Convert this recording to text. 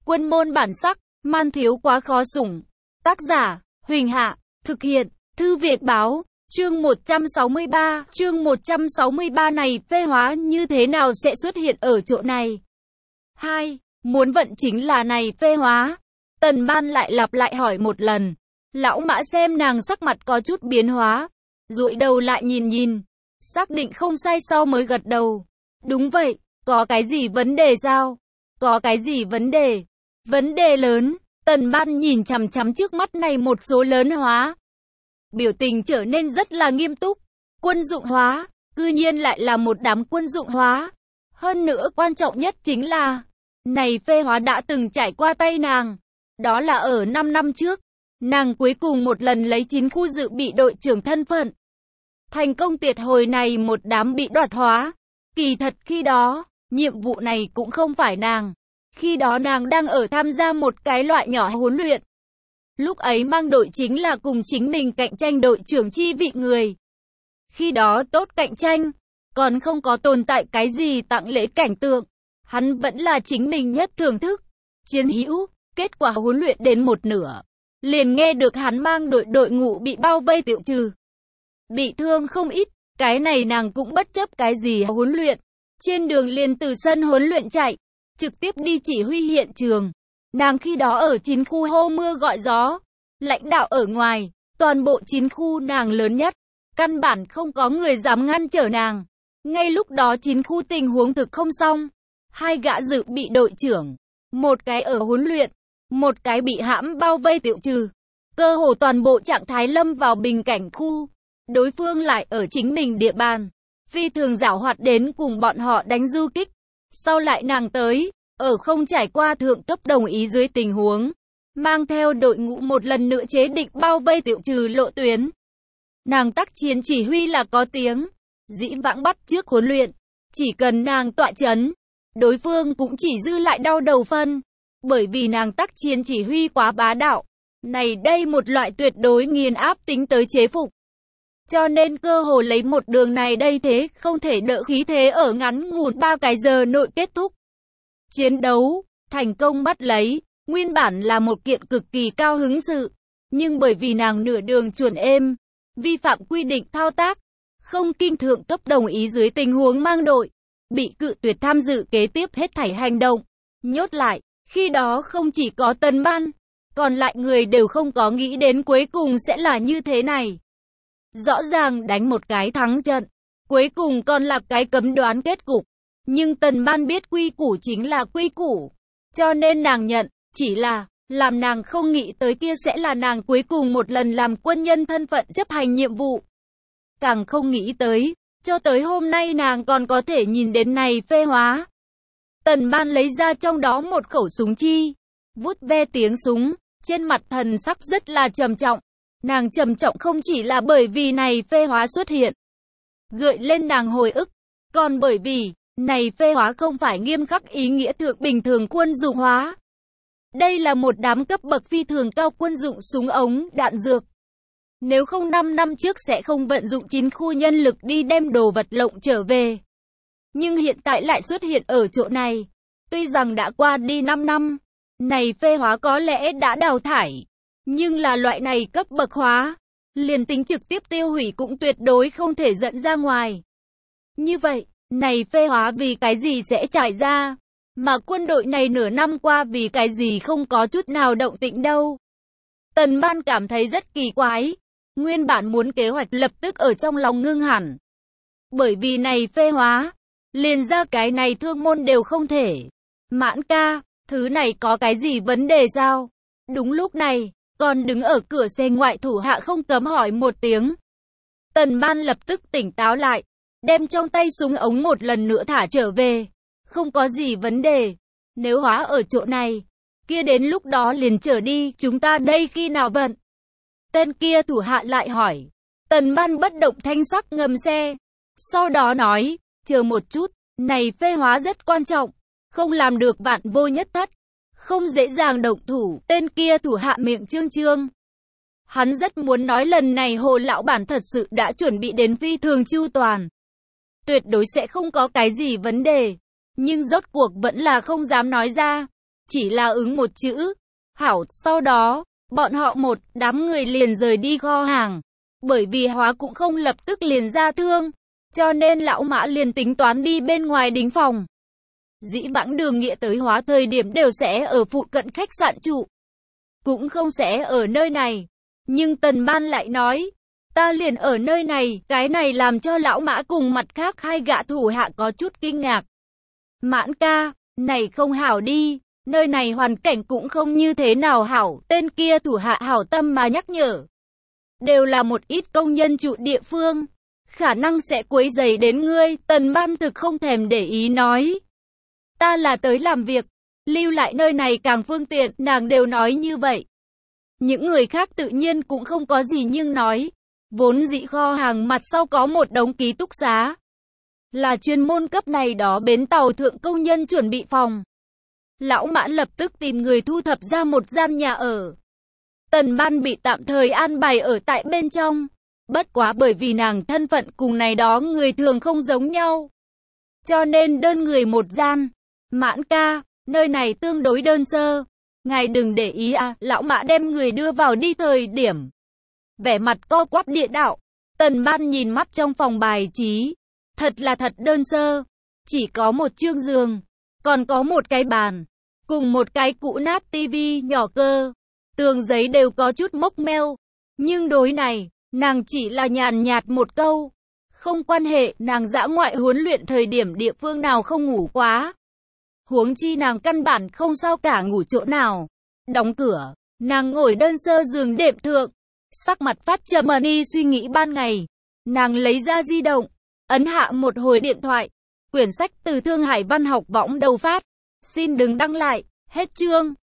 Quân môn bản sắc, man thiếu quá khó sủng. Tác giả, Huỳnh Hạ, thực hiện, Thư Việt Báo, chương 163, chương 163 này phê hóa như thế nào sẽ xuất hiện ở chỗ này? 2. Muốn vận chính là này phê hóa. Tần Ban lại lặp lại hỏi một lần. Lão Mã xem nàng sắc mặt có chút biến hóa, dụi đầu lại nhìn, xác định không sai sau mới gật đầu. Đúng vậy, có cái gì vấn đề sao? Có cái gì vấn đề? Vấn đề lớn. Tần Ban nhìn chằm chằm trước mắt này một số lớn hóa. Biểu tình trở nên rất là nghiêm túc. Quân dụng hóa, cư nhiên lại là một đám quân dụng hóa. Hơn nữa quan trọng nhất chính là, này phê hóa đã từng trải qua tay nàng. Đó là ở 5 năm trước. Nàng cuối cùng một lần lấy 9 khu dự bị đội trưởng thân phận. Thành công tiệt hồi này một đám bị đoạt hóa. Kỳ thật khi đó, nhiệm vụ này cũng không phải nàng. Khi đó nàng đang ở tham gia một cái loại nhỏ huấn luyện. Lúc ấy mang đội chính là cùng chính mình cạnh tranh đội trưởng chi vị người. Khi đó tốt cạnh tranh, còn không có tồn tại cái gì tặng lễ cảnh tượng. Hắn vẫn là chính mình nhất thưởng thức. Chiến hữu, kết quả huấn luyện đến một nửa. Liền nghe được hắn mang đội ngũ bị bao vây tiêu trừ. Bị thương không ít, cái này nàng cũng bất chấp cái gì huấn luyện. Trên đường liền từ sân huấn luyện chạy, trực tiếp đi chỉ huy hiện trường. Nàng khi đó ở 9 khu hô mưa gọi gió. Lãnh đạo ở ngoài, toàn bộ 9 khu nàng lớn nhất. Căn bản không có người dám ngăn trở nàng. Ngay lúc đó 9 khu tình huống thực không xong. 2 gã dự bị đội trưởng, một cái ở huấn luyện, một cái bị hãm bao vây tiêu trừ. Cơ hồ toàn bộ trạng thái lâm vào bình cảnh khu. Đối phương lại ở chính mình địa bàn. Phi thường giảo hoạt đến cùng bọn họ đánh du kích. Sau lại nàng tới, ở không trải qua thượng cấp đồng ý dưới tình huống. Mang theo đội ngũ một lần nữa chế định bao vây tiêu trừ lộ tuyến. Nàng tác chiến chỉ huy là có tiếng. Dĩ vãng bắt trước huấn luyện. Chỉ cần nàng tọa chấn, đối phương cũng chỉ dư lại đau đầu phân. Bởi vì nàng tác chiến chỉ huy quá bá đạo. Này đây một loại tuyệt đối nghiền áp tính tới chế phục. Cho nên cơ hồ lấy một đường này đây thế không thể đỡ khí thế ở ngắn ngủn 3 cái giờ nội kết thúc. Chiến đấu, thành công bắt lấy, nguyên bản là một kiện cực kỳ cao hứng sự. Nhưng bởi vì nàng nửa đường chuẩn êm, vi phạm quy định thao tác, không kinh thượng cấp đồng ý dưới tình huống mang đội, bị cự tuyệt tham dự kế tiếp hết thảy hành động, nhốt lại. Khi đó không chỉ có Tần Ban, còn lại người đều không có nghĩ đến cuối cùng sẽ là như thế này. Rõ ràng đánh một cái thắng trận, cuối cùng còn là cái cấm đoán kết cục. Nhưng Tần Ban biết quy củ chính là quy củ, cho nên nàng nhận, chỉ là, làm nàng không nghĩ tới kia sẽ là nàng cuối cùng một lần làm quân nhân thân phận chấp hành nhiệm vụ. Càng không nghĩ tới, cho tới hôm nay nàng còn có thể nhìn đến này phê hóa. Tần Ban lấy ra trong đó một khẩu súng chi, vút ve tiếng súng, trên mặt thần sắc rất là trầm trọng. Nàng trầm trọng không chỉ là bởi vì này phê hóa xuất hiện, gợi lên nàng hồi ức, còn bởi vì, này phê hóa không phải nghiêm khắc ý nghĩa thượng bình thường quân dụng hóa. Đây là một đám cấp bậc phi thường cao quân dụng súng ống, đạn dược. Nếu không 5 năm trước sẽ không vận dụng 9 khu nhân lực đi đem đồ vật lộng trở về. Nhưng hiện tại lại xuất hiện ở chỗ này. Tuy rằng đã qua đi 5 năm, này phê hóa có lẽ đã đào thải. Nhưng là loại này cấp bậc hóa, liền tính trực tiếp tiêu hủy cũng tuyệt đối không thể dẫn ra ngoài. Như vậy, này phê hóa vì cái gì sẽ trải ra? Mà quân đội này nửa năm qua vì cái gì không có chút nào động tĩnh đâu? Tần Ban cảm thấy rất kỳ quái. Nguyên bản muốn kế hoạch lập tức ở trong lòng ngưng hẳn. Bởi vì này phê hóa, liền ra cái này thương môn đều không thể. Mãn ca, thứ này có cái gì vấn đề sao? Đúng lúc này, còn đứng ở cửa xe ngoại thủ hạ không cấm hỏi một tiếng. Tần Ban lập tức tỉnh táo lại, đem trong tay súng ống một lần nữa thả trở về. Không có gì vấn đề. Nếu hóa ở chỗ này, kia đến lúc đó liền trở đi, chúng ta đây khi nào vận? Tên kia thủ hạ lại hỏi. Tần Ban bất động thanh sắc ngầm xe. Sau đó nói, chờ một chút, này phê hóa rất quan trọng. Không làm được vạn vô nhất thất. Không dễ dàng động thủ. Tên kia thủ hạ miệng trương trương. Hắn rất muốn nói lần này Hồ lão bản thật sự đã chuẩn bị đến phi thường chu toàn. Tuyệt đối sẽ không có cái gì vấn đề. Nhưng rốt cuộc vẫn là không dám nói ra. chỉ là ứng một chữ, hảo. Sau đó, bọn họ một đám người liền rời đi kho hàng. Bởi vì Hóa cũng không lập tức liền ra thương, cho nên lão Mã liền tính toán đi bên ngoài đính phòng. Dĩ vãng Đường Nghĩa tới Hóa thời điểm đều sẽ ở phụ cận khách sạn trụ, cũng không sẽ ở nơi này. Nhưng Tần Ban lại nói, ta liền ở nơi này, cái này làm cho lão Mã cùng mặt khác hai gã thủ hạ có chút kinh ngạc. Mãn ca, này không hảo đi, nơi này hoàn cảnh cũng không như thế nào hảo, tên kia thủ hạ hảo tâm mà nhắc nhở. Đều là một ít công nhân trụ địa phương, khả năng sẽ quấy rầy đến ngươi. Tần Ban thực không thèm để ý nói, ta là tới làm việc, lưu lại nơi này càng phương tiện, nàng đều nói như vậy. Những người khác tự nhiên cũng không có gì nhưng nói, vốn dĩ kho hàng mặt sau có một đống ký túc xá, là chuyên môn cấp này đó bến tàu thượng công nhân chuẩn bị phòng. Lão Mã lập tức tìm người thu thập ra một gian nhà ở. Tần Ban bị tạm thời an bài ở tại bên trong. Bất quá bởi vì nàng thân phận cùng này đó người thường không giống nhau, cho nên đơn người một gian. Mãn ca, nơi này tương đối đơn sơ, ngài đừng để ý à. Lão Mã đem người đưa vào đi thời điểm, vẻ mặt co quắp địa đạo. Tần Ban nhìn mắt trong phòng bài trí, thật là thật đơn sơ, chỉ có một chiếc giường, còn có một cái bàn, cùng một cái cũ nát tivi nhỏ cơ. Tường giấy đều có chút mốc meo, nhưng đối này, nàng chỉ là nhàn nhạt một câu, không quan hệ. Nàng dã ngoại huấn luyện thời điểm địa phương nào không ngủ quá, huống chi nàng căn bản không sao cả ngủ chỗ nào. Đóng cửa, nàng ngồi đơn sơ giường đệm thượng, sắc mặt phát trầm đi suy nghĩ ban ngày. Nàng lấy ra di động, ấn hạ một hồi điện thoại, quyển sách từ Thương Hải Văn học võng đầu phát, xin đừng đăng lại, hết chương.